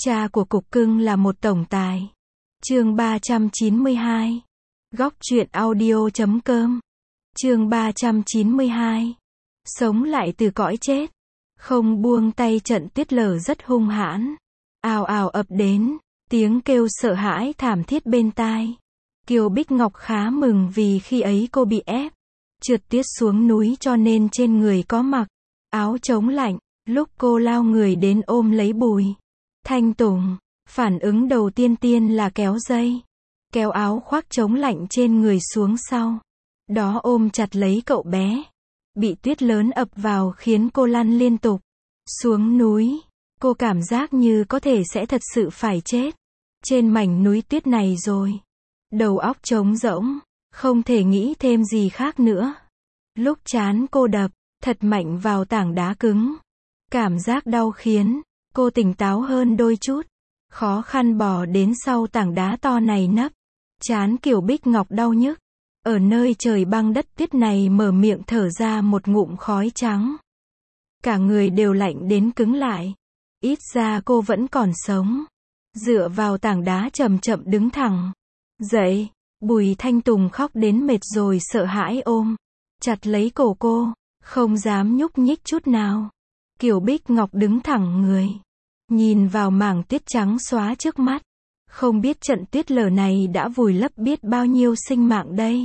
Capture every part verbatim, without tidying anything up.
Cha của cục cưng là một tổng tài. Chương ba trăm chín mươi hai. Góc truyện audio chấm com. Chương ba trăm chín mươi hai. Sống lại từ cõi chết. Không buông tay, trận tuyết lở rất hung hãn. Ào ào ập đến, tiếng kêu sợ hãi thảm thiết bên tai. Kiều Bích Ngọc khá mừng vì khi ấy cô bị ép trượt tuyết xuống núi cho nên trên người có mặc áo chống lạnh. Lúc cô lao người đến ôm lấy Bùi Thanh Tùng, phản ứng đầu tiên tiên là kéo dây, kéo áo khoác chống lạnh trên người xuống sau. Đó ôm chặt lấy cậu bé. Bị tuyết lớn ập vào khiến cô lăn liên tục xuống núi. Cô cảm giác như có thể sẽ thật sự phải chết trên mảnh núi tuyết này rồi. Đầu óc trống rỗng, không thể nghĩ thêm gì khác nữa. Lúc trán cô đập thật mạnh vào tảng đá cứng, cảm giác đau khiến cô tỉnh táo hơn đôi chút. Khó khăn bò đến sau tảng đá to này nấp. Trán Kiều Bích Ngọc đau nhức. Ở nơi trời băng đất tuyết này mở miệng thở ra một ngụm khói trắng. Cả người đều lạnh đến cứng lại. Ít ra cô vẫn còn sống. Dựa vào tảng đá chậm chậm đứng thẳng dậy. Bùi Thanh Tùng khóc đến mệt rồi sợ hãi ôm chặt lấy cổ cô, không dám nhúc nhích chút nào. Kiều Bích Ngọc đứng thẳng người, nhìn vào mảng tuyết trắng xóa trước mắt. Không biết trận tuyết lở này đã vùi lấp biết bao nhiêu sinh mạng đây.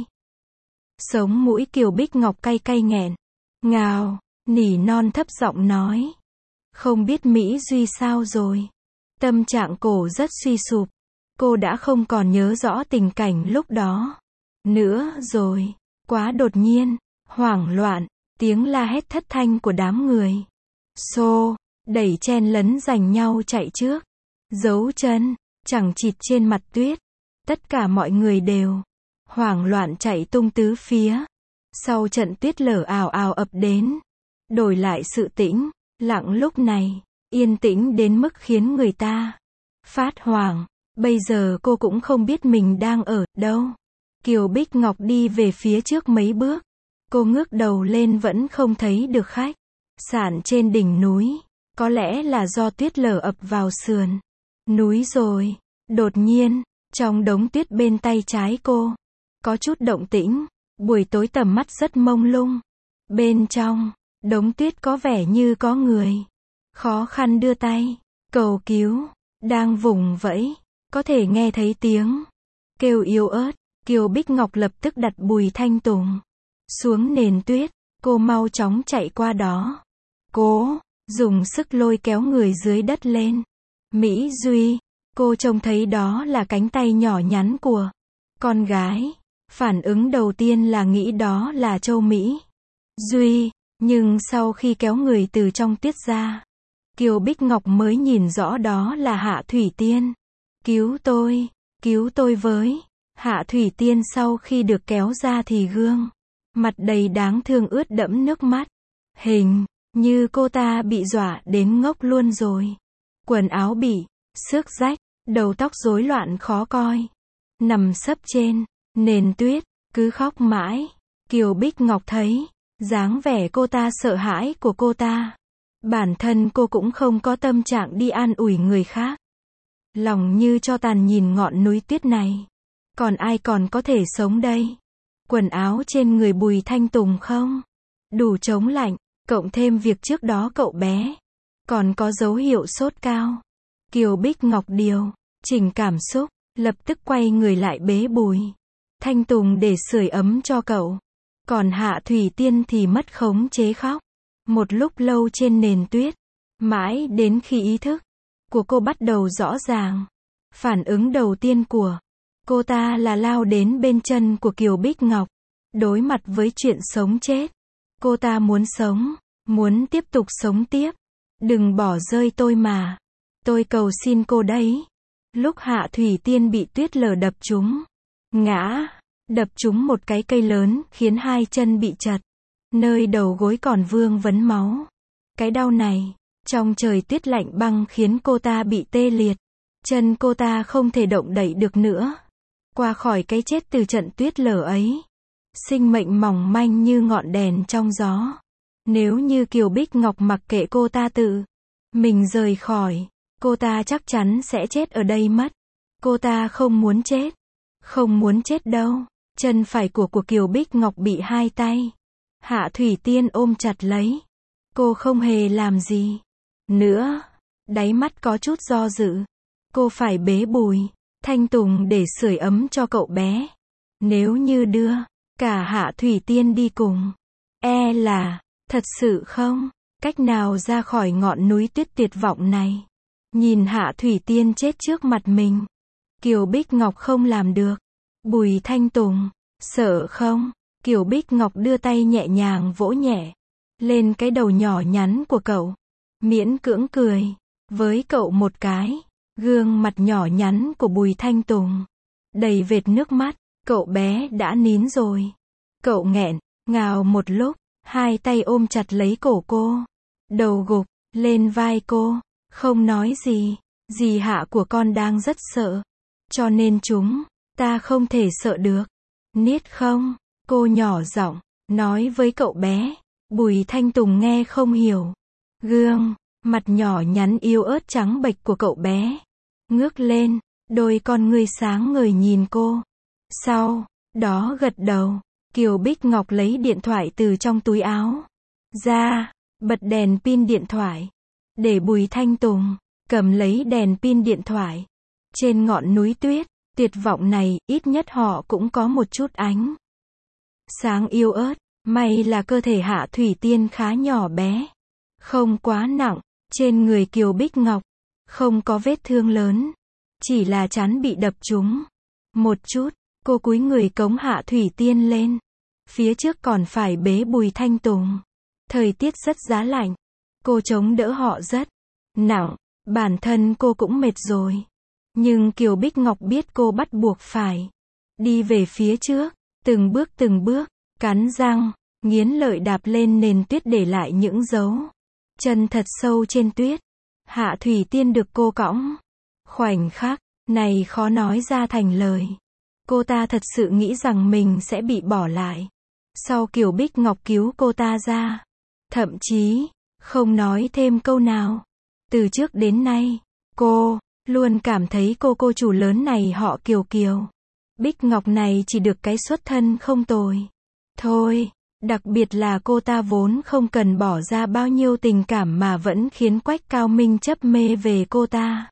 Sống mũi Kiều Bích Ngọc cay cay nghẹn ngào, nỉ non thấp giọng nói. Không biết Mỹ Duy sao rồi. Tâm trạng cô rất suy sụp. Cô đã không còn nhớ rõ tình cảnh lúc đó nữa rồi. Quá đột nhiên, hoảng loạn, tiếng la hét thất thanh của đám người. Xô, đẩy chen lấn giành nhau chạy trước. Giấu chân, chẳng chịt trên mặt tuyết. Tất cả mọi người đều hoảng loạn chạy tung tứ phía. Sau trận tuyết lở ào ào ập đến, đổi lại sự tĩnh lặng lúc này, yên tĩnh đến mức khiến người ta phát hoảng. Bây giờ cô cũng không biết mình đang ở đâu. Kiều Bích Ngọc đi về phía trước mấy bước. Cô ngước đầu lên vẫn không thấy được khách sạn trên đỉnh núi. Có lẽ là do tuyết lở ập vào sườn núi rồi. Đột nhiên, trong đống tuyết bên tay trái cô, có chút động tĩnh. Buổi tối tầm mắt rất mông lung. Bên trong đống tuyết có vẻ như có người khó khăn đưa tay cầu cứu, đang vùng vẫy. Có thể nghe thấy tiếng kêu yếu ớt. Kiều Bích Ngọc lập tức đặt Bùi Thanh Tùng xuống nền tuyết. Cô mau chóng chạy qua đó. Cố dùng sức lôi kéo người dưới đất lên. Mỹ Duy. Cô trông thấy đó là cánh tay nhỏ nhắn của con gái. Phản ứng đầu tiên là nghĩ đó là Châu Mỹ Duy. Nhưng sau khi kéo người từ trong tuyết ra, Kiều Bích Ngọc mới nhìn rõ đó là Hạ Thủy Tiên. Cứu tôi, cứu tôi với. Hạ Thủy Tiên sau khi được kéo ra thì gương mặt đầy đáng thương ướt đẫm nước mắt. Hình như cô ta bị dọa đến ngốc luôn rồi. Quần áo bị xước rách, đầu tóc rối loạn khó coi. Nằm sấp trên nền tuyết, cứ khóc mãi. Kiều Bích Ngọc thấy dáng vẻ cô ta sợ hãi của cô ta. Bản thân cô cũng không có tâm trạng đi an ủi người khác. Lòng như cho tàn nhìn ngọn núi tuyết này. Còn ai còn có thể sống đây? Quần áo trên người Bùi Thanh Tùng không đủ chống lạnh, cộng thêm việc trước đó cậu bé còn có dấu hiệu sốt cao. Kiều Bích Ngọc điều chỉnh cảm xúc, lập tức quay người lại bế Bùi Thanh Tùng để sưởi ấm cho cậu. Còn Hạ Thủy Tiên thì mất khống chế khóc một lúc lâu trên nền tuyết, mãi đến khi ý thức của cô bắt đầu rõ ràng. Phản ứng đầu tiên của cô ta là lao đến bên chân của Kiều Bích Ngọc. Đối mặt với chuyện sống chết, cô ta muốn sống, muốn tiếp tục sống tiếp. Đừng bỏ rơi tôi mà. Tôi cầu xin cô đấy. Lúc Hạ Thủy Tiên bị tuyết lở đập trúng, ngã, đập trúng một cái cây lớn khiến hai chân bị chật. Nơi đầu gối còn vương vấn máu. Cái đau này, trong trời tuyết lạnh băng khiến cô ta bị tê liệt. Chân cô ta không thể động đậy được nữa. Qua khỏi cái chết từ trận tuyết lở ấy, sinh mệnh mỏng manh như ngọn đèn trong gió. Nếu như Kiều Bích Ngọc mặc kệ cô ta tự mình rời khỏi Cô ta chắc chắn sẽ chết ở đây mất. Cô ta không muốn chết. Không muốn chết đâu. Chân phải của của Kiều Bích Ngọc bị hai tay Hạ Thủy Tiên ôm chặt lấy. Cô không hề làm gì nữa. Đáy mắt có chút do dự. Cô phải bế Bùi Thanh Tùng để sưởi ấm cho cậu bé. Nếu như đưa cả Hạ Thủy Tiên đi cùng, e là thật sự không cách nào ra khỏi ngọn núi tuyết tuyệt vọng này. Nhìn Hạ Thủy Tiên chết trước mặt mình, Kiều Bích Ngọc không làm được. Bùi Thanh Tùng, sợ không? Kiều Bích Ngọc đưa tay nhẹ nhàng vỗ nhẹ lên cái đầu nhỏ nhắn của cậu, miễn cưỡng cười với cậu một cái. Gương mặt nhỏ nhắn của Bùi Thanh Tùng đầy vệt nước mắt. Cậu bé đã nín rồi. Cậu nghẹn ngào một lúc, hai tay ôm chặt lấy cổ cô, đầu gục lên vai cô, không nói gì. Dì Hạ của con đang rất sợ, cho nên chúng ta không thể sợ được. Niết không? Cô nhỏ giọng nói với cậu bé. Bùi Thanh Tùng nghe không hiểu. Gương mặt nhỏ nhắn yếu ớt trắng bệch của cậu bé ngước lên, đôi con ngươi sáng ngời nhìn cô. Sau đó gật đầu. Kiều Bích Ngọc lấy điện thoại từ trong túi áo ra, bật đèn pin điện thoại, để Bùi Thanh Tùng cầm lấy đèn pin điện thoại. Trên ngọn núi tuyết tuyệt vọng này, ít nhất họ cũng có một chút ánh sáng yếu ớt. May là cơ thể Hạ Thủy Tiên khá nhỏ bé, không quá nặng. Trên người Kiều Bích Ngọc không có vết thương lớn, chỉ là trán bị đập trúng một chút. Cô cúi người cống Hạ Thủy Tiên lên. Phía trước còn phải bế Bùi Thanh Tùng. Thời tiết rất giá lạnh. Cô chống đỡ họ rất nặng. Bản thân cô cũng mệt rồi. Nhưng Kiều Bích Ngọc biết cô bắt buộc phải đi về phía trước. Từng bước từng bước, cắn răng, nghiến lợi đạp lên nền tuyết để lại những dấu chân thật sâu trên tuyết. Hạ Thủy Tiên được cô cõng. Khoảnh khắc này khó nói ra thành lời. Cô ta thật sự nghĩ rằng mình sẽ bị bỏ lại sau Kiều Bích Ngọc cứu cô ta ra. Thậm chí không nói thêm câu nào. Từ trước đến nay, cô luôn cảm thấy cô cô chủ lớn này họ Kiều Kiều Bích Ngọc này chỉ được cái xuất thân không tồi thôi. Đặc biệt là cô ta vốn không cần bỏ ra bao nhiêu tình cảm mà vẫn khiến Quách Cao Minh chấp mê về cô ta.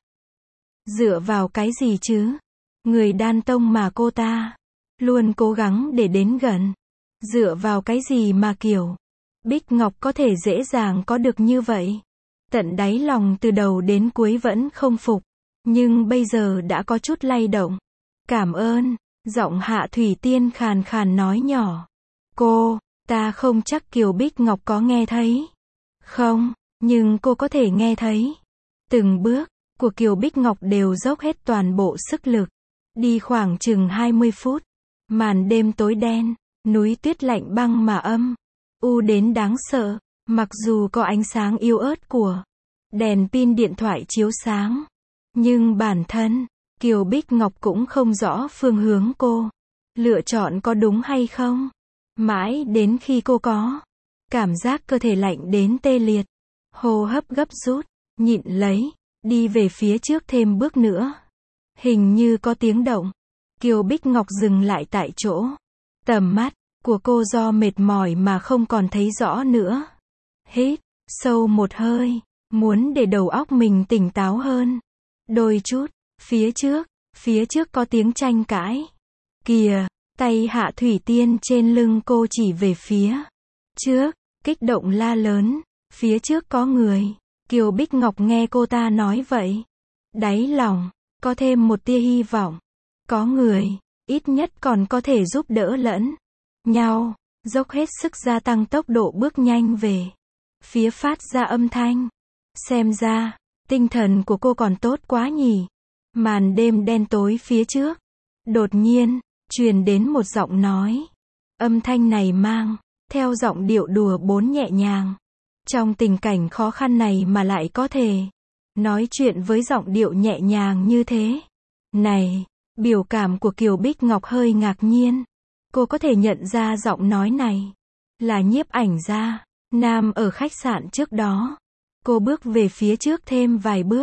Dựa vào cái gì chứ? Người đan tông mà cô ta luôn cố gắng để đến gần. Dựa vào cái gì mà Kiều Bích Ngọc có thể dễ dàng có được như vậy? Tận đáy lòng từ đầu đến cuối vẫn không phục. Nhưng bây giờ đã có chút lay động. Cảm ơn. Giọng Hạ Thủy Tiên khàn khàn nói nhỏ. Cô, ta không chắc Kiều Bích Ngọc có nghe thấy không, nhưng cô có thể nghe thấy. Từng bước của Kiều Bích Ngọc đều dốc hết toàn bộ sức lực. Đi khoảng chừng hai mươi phút. Màn đêm tối đen, núi tuyết lạnh băng mà âm u đến đáng sợ. Mặc dù có ánh sáng yếu ớt của đèn pin điện thoại chiếu sáng, nhưng bản thân Kiều Bích Ngọc cũng không rõ phương hướng cô lựa chọn có đúng hay không. Mãi đến khi cô có cảm giác cơ thể lạnh đến tê liệt, hô hấp gấp rút, nhịn lấy, đi về phía trước thêm bước nữa. Hình như có tiếng động. Kiều Bích Ngọc dừng lại tại chỗ. Tầm mắt của cô do mệt mỏi mà không còn thấy rõ nữa. Hít sâu một hơi, muốn để đầu óc mình tỉnh táo hơn đôi chút. Phía trước, phía trước có tiếng tranh cãi. Kìa, tay Hạ Thủy Tiên trên lưng cô chỉ về phía trước, kích động la lớn. Phía trước có người. Kiều Bích Ngọc nghe cô ta nói vậy, đáy lòng có thêm một tia hy vọng. Có người, ít nhất còn có thể giúp đỡ lẫn nhau. Dốc hết sức gia tăng tốc độ bước nhanh về phía phát ra âm thanh. Xem ra, tinh thần của cô còn tốt quá nhỉ. Màn đêm đen tối phía trước. Đột nhiên, truyền đến một giọng nói. Âm thanh này mang theo giọng điệu đùa bỡn nhẹ nhàng. Trong tình cảnh khó khăn này mà lại có thể nói chuyện với giọng điệu nhẹ nhàng như thế này. Biểu cảm của Kiều Bích Ngọc hơi ngạc nhiên. Cô có thể nhận ra giọng nói này là nhiếp ảnh gia nam ở khách sạn trước đó. Cô bước về phía trước thêm vài bước.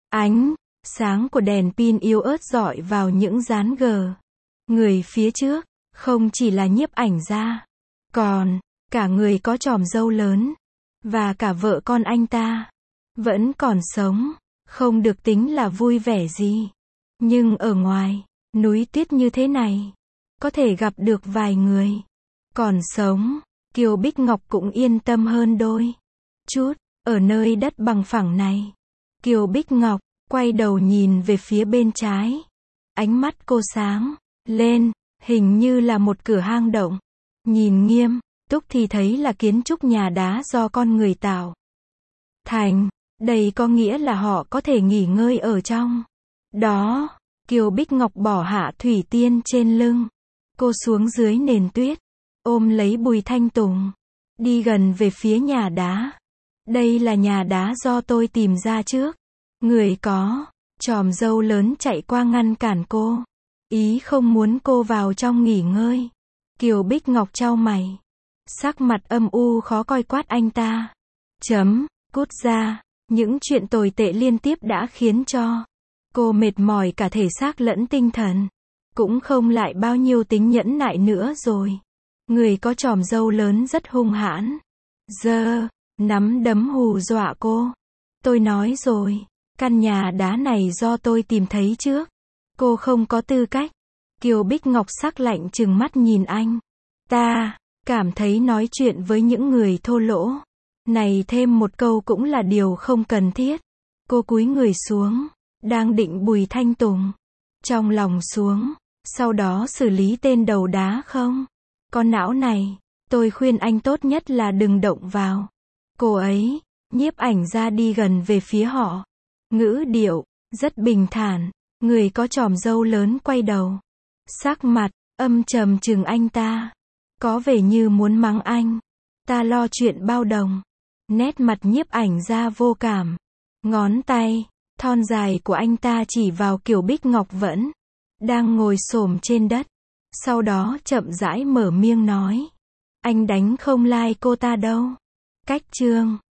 Ánh sáng của đèn pin yếu ớt rọi vào những dáng gờ. Người phía trước, không chỉ là nhiếp ảnh gia, còn cả người có chòm râu lớn, và cả vợ con anh ta, vẫn còn sống, không được tính là vui vẻ gì. Nhưng ở ngoài, núi tuyết như thế này, có thể gặp được vài người còn sống, Kiều Bích Ngọc cũng yên tâm hơn đôi chút. Ở nơi đất bằng phẳng này, Kiều Bích Ngọc quay đầu nhìn về phía bên trái. Ánh mắt cô sáng lên, hình như là một cửa hang động. Nhìn nghiêm túc thì thấy là kiến trúc nhà đá do con người tạo thành. Đây có nghĩa là họ có thể nghỉ ngơi ở trong đó. Kiều Bích Ngọc bỏ hạ Thủy Tiên trên lưng. Cô xuống dưới nền tuyết, ôm lấy Bùi Thanh Tùng, đi gần về phía nhà đá. Đây là nhà đá do tôi tìm ra trước. Người có chòm râu lớn chạy qua ngăn cản cô, ý không muốn cô vào trong nghỉ ngơi. Kiều Bích Ngọc chau mày, sắc mặt âm u khó coi, quát anh ta. Chấm, cút ra. Những chuyện tồi tệ liên tiếp đã khiến cho cô mệt mỏi cả thể xác lẫn tinh thần. Cũng không lại bao nhiêu tính nhẫn nại nữa rồi. Người có chòm râu lớn rất hung hãn, giơ nắm đấm hù dọa cô. Tôi nói rồi, căn nhà đá này do tôi tìm thấy trước. Cô không có tư cách. Kiều Bích Ngọc sắc lạnh trừng mắt nhìn anh ta, cảm thấy nói chuyện với những người thô lỗ này thêm một câu cũng là điều không cần thiết. Cô cúi người xuống, đang định Bùi Thanh Tùng trong lòng xuống, sau đó xử lý tên đầu đá không con não này. Tôi khuyên anh tốt nhất là đừng động vào cô ấy. Nhiếp ảnh ra đi gần về phía họ, ngữ điệu rất bình thản. Người có chòm râu lớn quay đầu, sắc mặt âm trầm trừng anh ta, có vẻ như muốn mắng anh ta lo chuyện bao đồng. Nét mặt nhiếp ảnh ra vô cảm, ngón tay thon dài của anh ta chỉ vào Kiều Bích Ngọc vẫn đang ngồi xổm trên đất. Sau đó chậm rãi mở miệng nói, anh đánh không lai cô ta đâu. Cách chương